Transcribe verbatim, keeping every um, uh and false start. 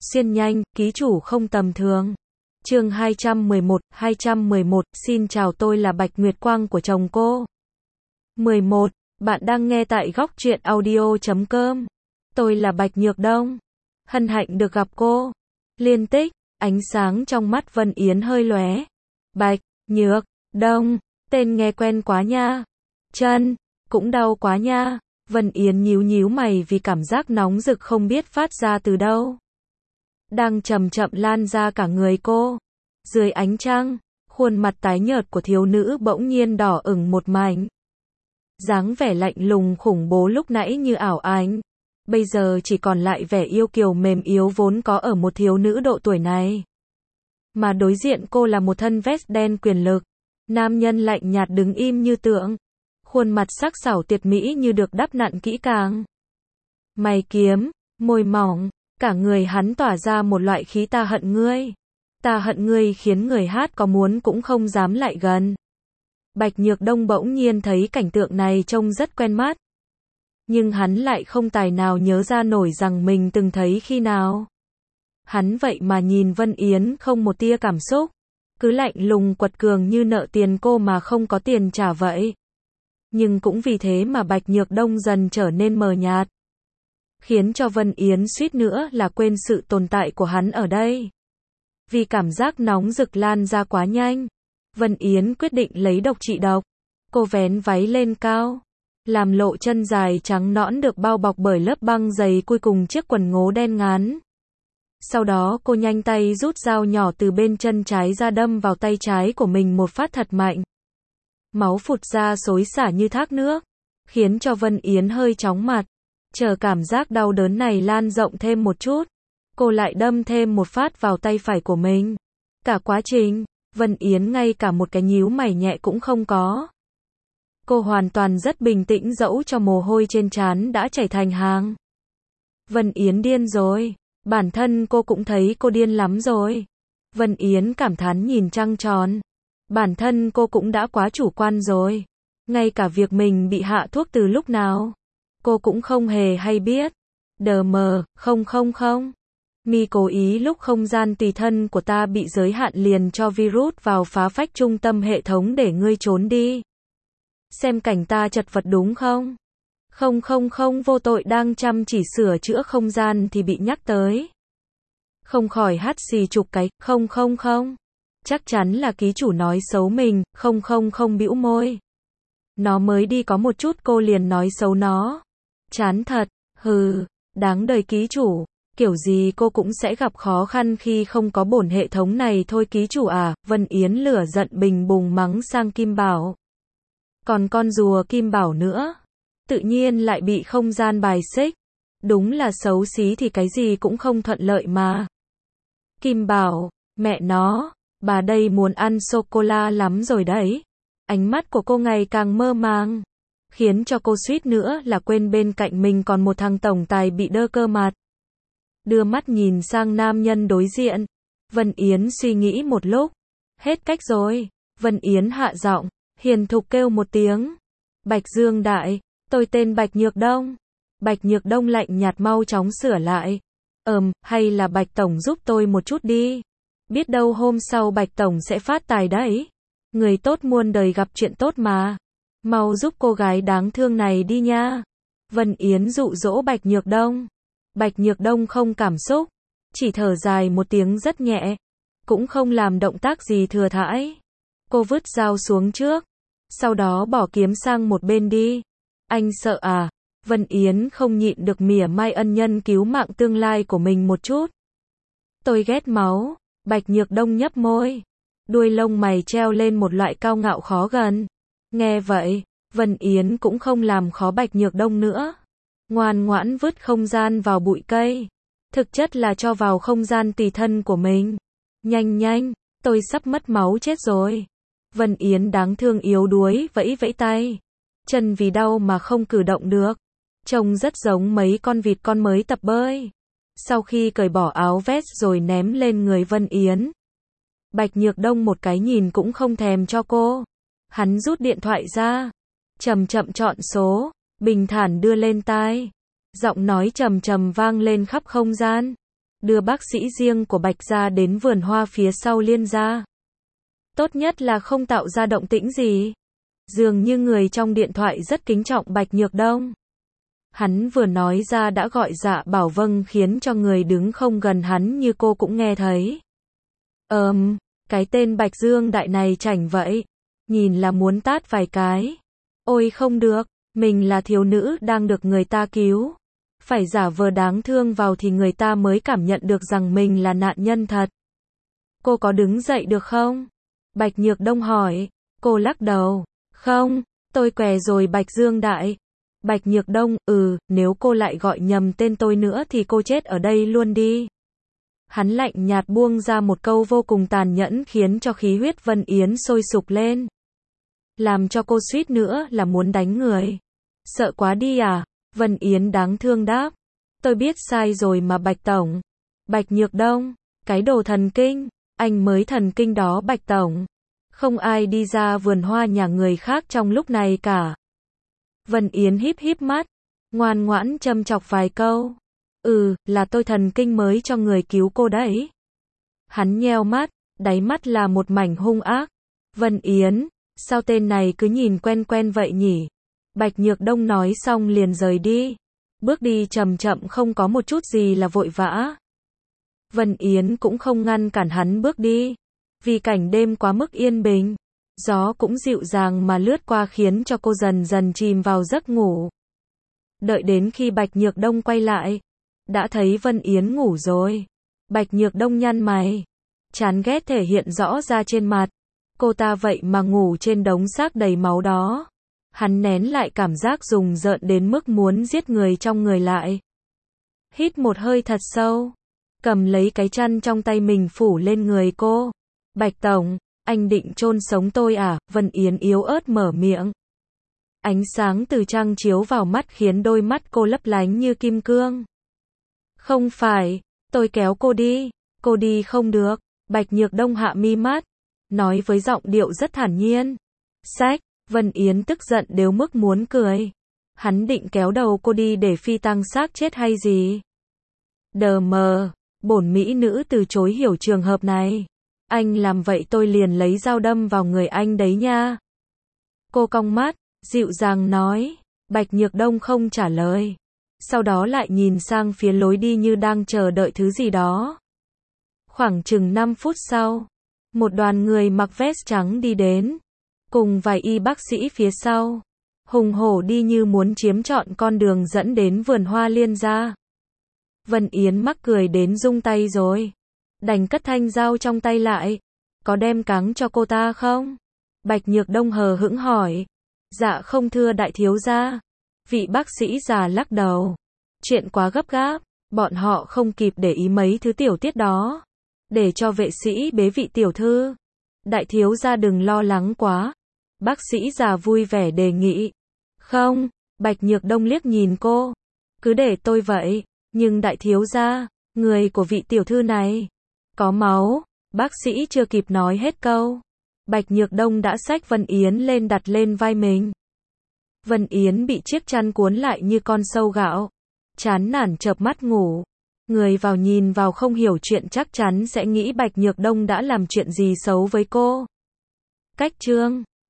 Xuyên nhanh, ký chủ không tầm thường. Chương hai trăm mười một, hai trăm mười một, xin chào, tôi là Bạch Nguyệt Quang của chồng cô. mười một. Bạn đang nghe tại góc truyện audio chấm com. Tôi là Bạch Nhược Đông. Hân hạnh được gặp cô. Liên tích, ánh sáng trong mắt Vân Yến hơi lóe. Bạch, Nhược, Đông, tên nghe quen quá nha. Chân, cũng đau quá nha. Vân Yến nhíu nhíu mày vì cảm giác nóng rực không biết phát ra từ đâu. Đang chậm chậm lan ra cả người cô. Dưới ánh trăng, khuôn mặt tái nhợt của thiếu nữ bỗng nhiên đỏ ửng một mảnh. Dáng vẻ lạnh lùng khủng bố lúc nãy như ảo ảnh, bây giờ chỉ còn lại vẻ yêu kiều mềm yếu vốn có ở một thiếu nữ độ tuổi này. Mà đối diện cô là một thân vest đen quyền lực. Nam nhân lạnh nhạt đứng im như tượng. Khuôn mặt sắc sảo tuyệt mỹ như được đắp nặn kỹ càng. Mày kiếm, môi mỏng, cả người hắn tỏa ra một loại khí ta hận ngươi. Ta hận ngươi khiến người hát có muốn cũng không dám lại gần. Bạch Nhược Đông bỗng nhiên thấy cảnh tượng này trông rất quen mắt. Nhưng hắn lại không tài nào nhớ ra nổi rằng mình từng thấy khi nào. Hắn vậy mà nhìn Vân Yến không một tia cảm xúc. Cứ lạnh lùng quật cường như nợ tiền cô mà không có tiền trả vậy. Nhưng cũng vì thế mà Bạch Nhược Đông dần trở nên mờ nhạt. Khiến cho Vân Yến suýt nữa là quên sự tồn tại của hắn ở đây. Vì cảm giác nóng rực lan ra quá nhanh, Vân Yến quyết định lấy độc trị độc. Cô vén váy lên cao, làm lộ chân dài trắng nõn được bao bọc bởi lớp băng dày cuối cùng chiếc quần ngố đen ngắn. Sau đó cô nhanh tay rút dao nhỏ từ bên chân trái ra đâm vào tay trái của mình một phát thật mạnh. Máu phụt ra xối xả như thác nước, khiến cho Vân Yến hơi chóng mặt. Chờ cảm giác đau đớn này lan rộng thêm một chút, cô lại đâm thêm một phát vào tay phải của mình. Cả quá trình, Vân Yến ngay cả một cái nhíu mày nhẹ cũng không có. Cô hoàn toàn rất bình tĩnh dẫu cho mồ hôi trên trán đã chảy thành hàng. Vân Yến điên rồi, bản thân cô cũng thấy cô điên lắm rồi. Vân Yến cảm thán nhìn trăng tròn. Bản thân cô cũng đã quá chủ quan rồi. Ngay cả việc mình bị hạ thuốc từ lúc nào, cô cũng không hề hay biết. Đờ mờ, không không không. Mi cố ý lúc không gian tùy thân của ta bị giới hạn liền cho virus vào phá phách trung tâm hệ thống để ngươi trốn đi. Xem cảnh ta chật vật đúng không? Không không không, vô tội đang chăm chỉ sửa chữa không gian thì bị nhắc tới. Không khỏi hắt xì chục cái, không không không. Chắc chắn là ký chủ nói xấu mình, không không không bĩu môi. Nó mới đi có một chút cô liền nói xấu nó. Chán thật, hừ, đáng đời ký chủ. Kiểu gì cô cũng sẽ gặp khó khăn khi không có bổn hệ thống này thôi ký chủ à. Vân Yến lửa giận bình bùng mắng sang Kim Bảo. Còn con rùa Kim Bảo nữa, tự nhiên lại bị không gian bài xích. Đúng là xấu xí thì cái gì cũng không thuận lợi mà. Kim Bảo, mẹ nó, bà đây muốn ăn sô-cô-la lắm rồi đấy. Ánh mắt của cô ngày càng mơ màng, khiến cho cô suýt nữa là quên bên cạnh mình còn một thằng tổng tài bị đơ cơ mặt. Đưa mắt nhìn sang nam nhân đối diện. Vân Yến suy nghĩ một lúc. Hết cách rồi. Vân Yến hạ giọng, hiền thục kêu một tiếng. Bạch Dương Đại, tôi tên Bạch Nhược Đông. Bạch Nhược Đông lạnh nhạt mau chóng sửa lại. Ừm, hay là Bạch Tổng giúp tôi một chút đi. Biết đâu hôm sau Bạch Tổng sẽ phát tài đấy. Người tốt muôn đời gặp chuyện tốt mà. Mau giúp cô gái đáng thương này đi nha. Vân Yến dụ dỗ Bạch Nhược Đông. Bạch Nhược Đông không cảm xúc, chỉ thở dài một tiếng rất nhẹ, cũng không làm động tác gì thừa thãi. Cô vứt dao xuống trước, sau đó bỏ kiếm sang một bên đi. Anh sợ à? Vân Yến không nhịn được mỉa mai ân nhân cứu mạng tương lai của mình một chút. Tôi ghét máu. Bạch Nhược Đông nhấp môi, đuôi lông mày treo lên một loại cao ngạo khó gần. Nghe vậy, Vân Yến cũng không làm khó Bạch Nhược Đông nữa. Ngoan ngoãn vứt không gian vào bụi cây. Thực chất là cho vào không gian tùy thân của mình. Nhanh nhanh, tôi sắp mất máu chết rồi. Vân Yến đáng thương yếu đuối vẫy vẫy tay. Chân vì đau mà không cử động được. Trông rất giống mấy con vịt con mới tập bơi. Sau khi cởi bỏ áo vest rồi ném lên người Vân Yến, Bạch Nhược Đông một cái nhìn cũng không thèm cho cô. Hắn rút điện thoại ra, chậm chậm chọn số, bình thản đưa lên tai. Giọng nói trầm trầm vang lên khắp không gian. đưa bác sĩ riêng của Bạch gia đến vườn hoa phía sau Liên gia. Tốt nhất là không tạo ra động tĩnh gì. Dường như người trong điện thoại rất kính trọng Bạch Nhược Đông. Hắn vừa nói ra đã gọi Dạ Bảo vâng, khiến cho người đứng không gần hắn như cô cũng nghe thấy. Ờm, cái tên Bạch Dương Đại này chảnh vậy. Nhìn là muốn tát vài cái. Ôi không được, mình là thiếu nữ đang được người ta cứu. Phải giả vờ đáng thương vào thì người ta mới cảm nhận được rằng mình là nạn nhân thật. Cô có đứng dậy được không? Bạch Nhược Đông hỏi. Cô lắc đầu. Không, tôi què rồi Bạch Dương Đại. Bạch Nhược Đông, ừ, nếu cô lại gọi nhầm tên tôi nữa thì cô chết ở đây luôn đi. Hắn lạnh nhạt buông ra một câu vô cùng tàn nhẫn khiến cho khí huyết Vân Yến sôi sục lên. Làm cho cô suýt nữa là muốn đánh người. Sợ quá đi à? Vân Yến đáng thương đáp. Tôi biết sai rồi mà Bạch Tổng. Bạch Nhược Đông, cái đồ thần kinh, anh mới thần kinh đó Bạch Tổng. Không ai đi ra vườn hoa nhà người khác trong lúc này cả. Vân Yến híp híp mắt, ngoan ngoãn châm chọc vài câu. Ừ, là tôi thần kinh mới cho người cứu cô đấy. Hắn nheo mắt, đáy mắt là một mảnh hung ác. Vân Yến, sao tên này cứ nhìn quen quen vậy nhỉ? Bạch Nhược Đông nói xong liền rời đi. Bước đi chậm chậm không có một chút gì là vội vã. Vân Yến cũng không ngăn cản hắn bước đi. Vì cảnh đêm quá mức yên bình. Gió cũng dịu dàng mà lướt qua khiến cho cô dần dần chìm vào giấc ngủ. Đợi đến khi Bạch Nhược Đông quay lại, đã thấy Vân Yến ngủ rồi. Bạch Nhược Đông nhăn mày. Chán ghét thể hiện rõ ra trên mặt. Cô ta vậy mà ngủ trên đống xác đầy máu đó. Hắn nén lại cảm giác rùng rợn đến mức muốn giết người trong người lại. Hít một hơi thật sâu. Cầm lấy cái chăn trong tay mình phủ lên người cô. Bạch Tổng, anh định chôn sống tôi à? Vân Yến yếu ớt mở miệng. Ánh sáng từ trăng chiếu vào mắt khiến đôi mắt cô lấp lánh như kim cương. Không phải, tôi kéo cô đi. Cô đi không được. Bạch Nhược Đông hạ mi mắt, nói với giọng điệu rất thản nhiên. Sách, Vân Yến tức giận đến mức muốn cười. Hắn định kéo đầu cô đi để phi tang xác chết hay gì? Đờ mờ, bổn mỹ nữ từ chối hiểu trường hợp này. Anh làm vậy tôi liền lấy dao đâm vào người anh đấy nha. Cô cong mắt, dịu dàng nói. Bạch Nhược Đông không trả lời. Sau đó lại nhìn sang phía lối đi như đang chờ đợi thứ gì đó. Khoảng chừng năm phút sau, một đoàn người mặc vest trắng đi đến, cùng vài y bác sĩ phía sau, hùng hổ đi như muốn chiếm trọn con đường dẫn đến vườn hoa Liên gia. Vân Yến mắc cười đến rung tay rồi, đành cất thanh dao trong tay lại. Có đem cáng cho cô ta không? Bạch Nhược Đông hờ hững hỏi. Dạ không thưa đại thiếu gia. Vị bác sĩ già lắc đầu. Chuyện quá gấp gáp, bọn họ không kịp để ý mấy thứ tiểu tiết đó. Để cho vệ sĩ bế vị tiểu thư. Đại thiếu gia đừng lo lắng quá. Bác sĩ già vui vẻ đề nghị. Không, Bạch Nhược Đông liếc nhìn cô. Cứ để tôi vậy, nhưng đại thiếu gia, người của vị tiểu thư này có máu. Bác sĩ chưa kịp nói hết câu, Bạch Nhược Đông đã xách Vân Yến lên đặt lên vai mình. Vân Yến bị chiếc chăn cuốn lại như con sâu gạo, chán nản chợp mắt ngủ. Người vào nhìn vào không hiểu chuyện chắc chắn sẽ nghĩ Bạch Nhược Đông đã làm chuyện gì xấu với cô. Cách chương